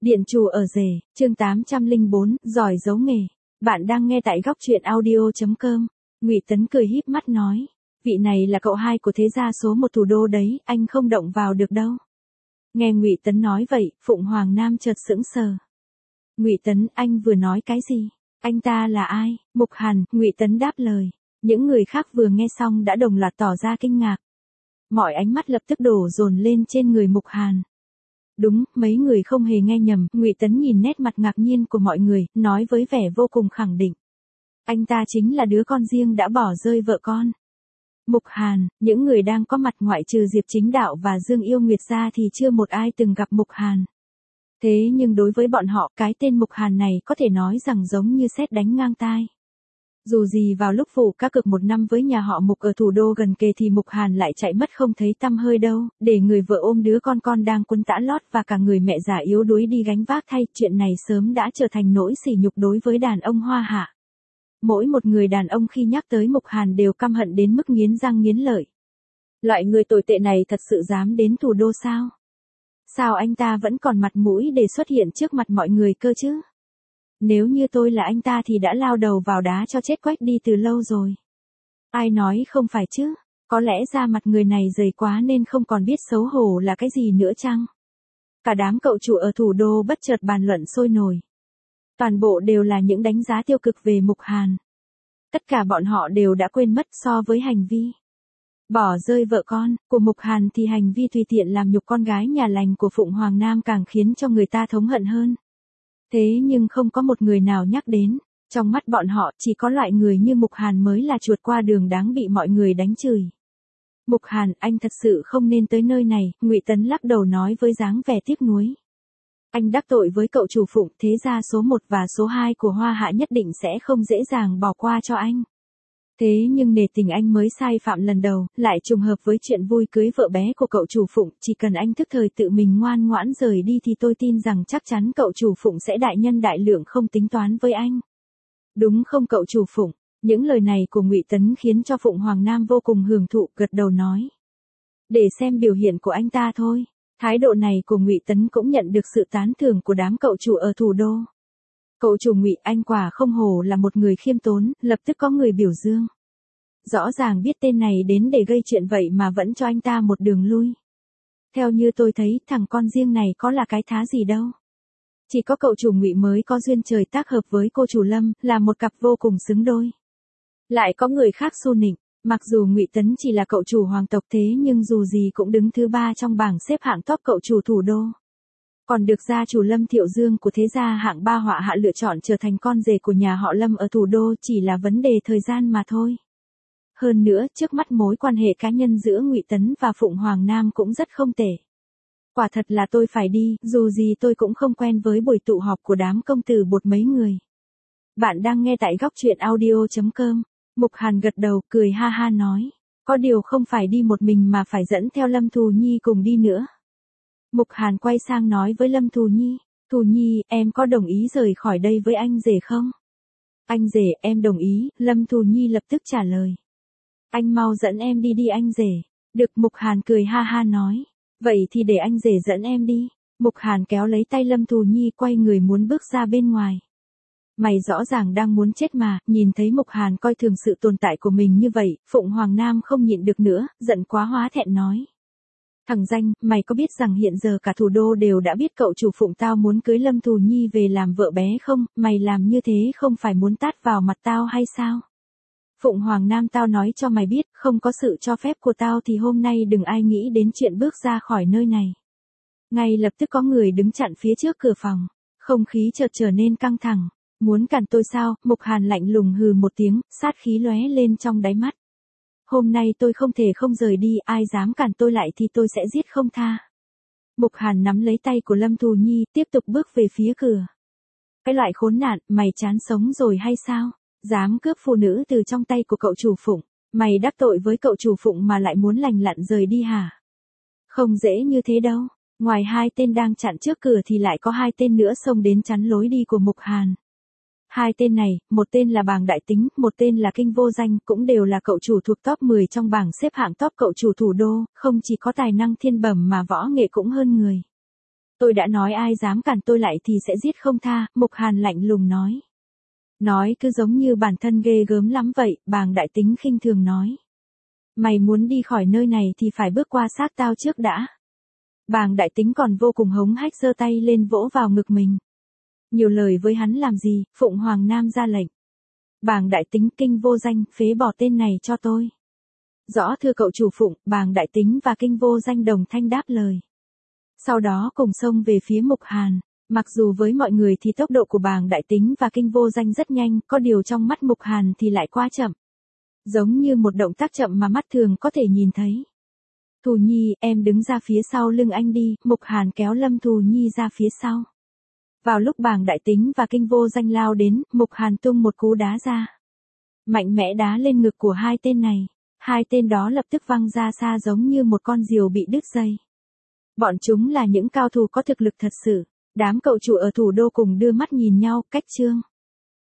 Điện chủ ở rể, chương 804, giỏi giấu nghề. Bạn đang nghe tại góc truyện audio.com. Ngụy Tấn cười híp mắt nói, vị này là cậu hai của thế gia số một thủ đô đấy, anh không động vào được đâu. Nghe Ngụy Tấn nói vậy, Phụng Hoàng Nam chợt sững sờ. Ngụy Tấn, anh vừa nói cái gì? Anh ta là ai? Mục Hàn, Ngụy Tấn đáp lời. Những người khác vừa nghe xong đã đồng loạt tỏ ra kinh ngạc. Mọi ánh mắt lập tức đổ dồn lên trên người Mục Hàn. Đúng, mấy người không hề nghe nhầm, Ngụy Tấn nhìn nét mặt ngạc nhiên của mọi người, nói với vẻ vô cùng khẳng định. Anh ta chính là đứa con riêng đã bỏ rơi vợ con. Mục Hàn, những người đang có mặt ngoại trừ Diệp Chính Đạo và Dương Yêu Nguyệt ra thì chưa một ai từng gặp Mục Hàn. Thế nhưng đối với bọn họ, cái tên Mục Hàn này có thể nói rằng giống như sét đánh ngang tai. Dù gì vào lúc vụ cá cược một năm với nhà họ Mục ở thủ đô gần kề thì Mục Hàn lại chạy mất không thấy tăm hơi đâu, để người vợ ôm đứa con đang quấn tã lót và cả người mẹ già yếu đuối đi gánh vác thay, chuyện này sớm đã trở thành nỗi sỉ nhục đối với đàn ông Hoa Hạ. Mỗi một người đàn ông khi nhắc tới Mục Hàn đều căm hận đến mức nghiến răng nghiến lợi. Loại người tồi tệ này thật sự dám đến thủ đô sao? Sao anh ta vẫn còn mặt mũi để xuất hiện trước mặt mọi người cơ chứ? Nếu như tôi là anh ta thì đã lao đầu vào đá cho chết quách đi từ lâu rồi. Ai nói không phải chứ? Có lẽ da mặt người này dày quá nên không còn biết xấu hổ là cái gì nữa chăng? Cả đám cậu chủ ở thủ đô bất chợt bàn luận sôi nổi. Toàn bộ đều là những đánh giá tiêu cực về Mục Hàn. Tất cả bọn họ đều đã quên mất so với hành vi bỏ rơi vợ con của Mục Hàn thì hành vi tùy tiện làm nhục con gái nhà lành của Phụng Hoàng Nam càng khiến cho người ta thống hận hơn. Thế nhưng không có một người nào nhắc đến, trong mắt bọn họ chỉ có loại người như Mục Hàn mới là chuột qua đường đáng bị mọi người đánh chửi. Mục Hàn, anh thật sự không nên tới nơi này, Ngụy Tấn lắc đầu nói với dáng vẻ tiếc nuối. Anh đắc tội với cậu chủ Phụng, thế gia số 1 và số 2 của Hoa Hạ nhất định sẽ không dễ dàng bỏ qua cho anh. Thế nhưng nể tình anh mới sai phạm lần đầu, lại trùng hợp với chuyện vui cưới vợ bé của cậu chủ Phụng, chỉ cần anh thức thời tự mình ngoan ngoãn rời đi thì tôi tin rằng chắc chắn cậu chủ Phụng sẽ đại nhân đại lượng không tính toán với anh. Đúng không cậu chủ Phụng? Những lời này của Ngụy Tấn khiến cho Phụng Hoàng Nam vô cùng hưởng thụ, gật đầu nói. Để xem biểu hiện của anh ta thôi. Thái độ này của Ngụy Tấn cũng nhận được sự tán thưởng của đám cậu chủ ở thủ đô. Cậu chủ Ngụy, anh quả không hổ là một người khiêm tốn, lập tức có người biểu dương. Rõ ràng biết tên này đến để gây chuyện vậy mà vẫn cho anh ta một đường lui. Theo như tôi thấy, thằng con riêng này có là cái thá gì đâu. Chỉ có cậu chủ Ngụy mới có duyên trời tác hợp với cô chủ Lâm, là một cặp vô cùng xứng đôi. Lại có người khác xu nịnh, mặc dù Ngụy Tấn chỉ là cậu chủ hoàng tộc thế nhưng dù gì cũng đứng thứ 3 trong bảng xếp hạng top cậu chủ thủ đô. Còn được gia chủ Lâm Thiệu Dương của thế gia hạng 3 Hoa Hạ lựa chọn trở thành con rể của nhà họ Lâm ở thủ đô chỉ là vấn đề thời gian mà thôi. Hơn nữa, trước mắt mối quan hệ cá nhân giữa Ngụy Tấn và Phụng Hoàng Nam cũng rất không tệ. Quả thật là tôi phải đi, dù gì tôi cũng không quen với buổi tụ họp của đám công tử bột mấy người. Bạn đang nghe tại góc truyện audio.com. Mục Hàn gật đầu, cười ha ha nói. Có điều không phải đi một mình mà phải dẫn theo Lâm Thù Nhi cùng đi nữa. Mục Hàn quay sang nói với Lâm Thù Nhi. Thù Nhi, em có đồng ý rời khỏi đây với anh rể không? Anh rể, em đồng ý, Lâm Thù Nhi lập tức trả lời. Anh mau dẫn em đi đi anh rể. Được, Mục Hàn cười ha ha nói. Vậy thì để anh rể dẫn em đi. Mục Hàn kéo lấy tay Lâm Thù Nhi quay người muốn bước ra bên ngoài. Mày rõ ràng đang muốn chết mà, nhìn thấy Mục Hàn coi thường sự tồn tại của mình như vậy, Phụng Hoàng Nam không nhịn được nữa, giận quá hóa thẹn nói. Thằng danh, mày có biết rằng hiện giờ cả thủ đô đều đã biết cậu chủ Phụng tao muốn cưới Lâm Thù Nhi về làm vợ bé không, mày làm như thế không phải muốn tát vào mặt tao hay sao? Phụng Hoàng Nam, tao nói cho mày biết, không có sự cho phép của tao thì hôm nay đừng ai nghĩ đến chuyện bước ra khỏi nơi này. Ngay lập tức có người đứng chặn phía trước cửa phòng, không khí chợt trở nên căng thẳng. Muốn cản tôi sao? Mục Hàn lạnh lùng hừ một tiếng, sát khí lóe lên trong đáy mắt. Hôm nay tôi không thể không rời đi, ai dám cản tôi lại thì tôi sẽ giết không tha. Mục Hàn nắm lấy tay của Lâm Thù Nhi, tiếp tục bước về phía cửa. Cái loại khốn nạn, mày chán sống rồi hay sao? Dám cướp phụ nữ từ trong tay của cậu chủ Phụng, mày đắc tội với cậu chủ Phụng mà lại muốn lành lặn rời đi hả? Không dễ như thế đâu. Ngoài 2 tên đang chặn trước cửa thì lại có 2 tên nữa xông đến chắn lối đi của Mục Hàn. 2 tên này, một tên là Bàng Đại Tính, một tên là Kinh Vô Danh, cũng đều là cậu chủ thuộc top 10 trong bảng xếp hạng top cậu chủ thủ đô, không chỉ có tài năng thiên bẩm mà võ nghệ cũng hơn người. Tôi đã nói ai dám cản tôi lại thì sẽ giết không tha, Mục Hàn lạnh lùng nói. Nói cứ giống như bản thân ghê gớm lắm vậy, Bàng Đại Tính khinh thường nói. Mày muốn đi khỏi nơi này thì phải bước qua xác tao trước đã. Bàng Đại Tính còn vô cùng hống hách giơ tay lên vỗ vào ngực mình. Nhiều lời với hắn làm gì, Phụng Hoàng Nam ra lệnh. Bàng Đại Tính Kinh Vô Danh, phế bỏ tên này cho tôi. Rõ thưa cậu chủ Phụng, Bàng Đại Tính và Kinh Vô Danh đồng thanh đáp lời. Sau đó cùng xông về phía Mục Hàn. Mặc dù với mọi người thì tốc độ của Bàng Đại Tính và Kinh Vô Danh rất nhanh, có điều trong mắt Mục Hàn thì lại quá chậm. Giống như một động tác chậm mà mắt thường có thể nhìn thấy. Thù Nhi, em đứng ra phía sau lưng anh đi, Mục Hàn kéo Lâm Thù Nhi ra phía sau. Vào lúc Bàng Đại Tính và Kinh Vô Danh lao đến, Mục Hàn tung một cú đá ra. Mạnh mẽ đá lên ngực của hai tên này. Hai tên đó lập tức văng ra xa giống như một con diều bị đứt dây. Bọn chúng là những cao thủ có thực lực thật sự. Đám cậu chủ ở thủ đô cùng đưa mắt nhìn nhau, cách chương.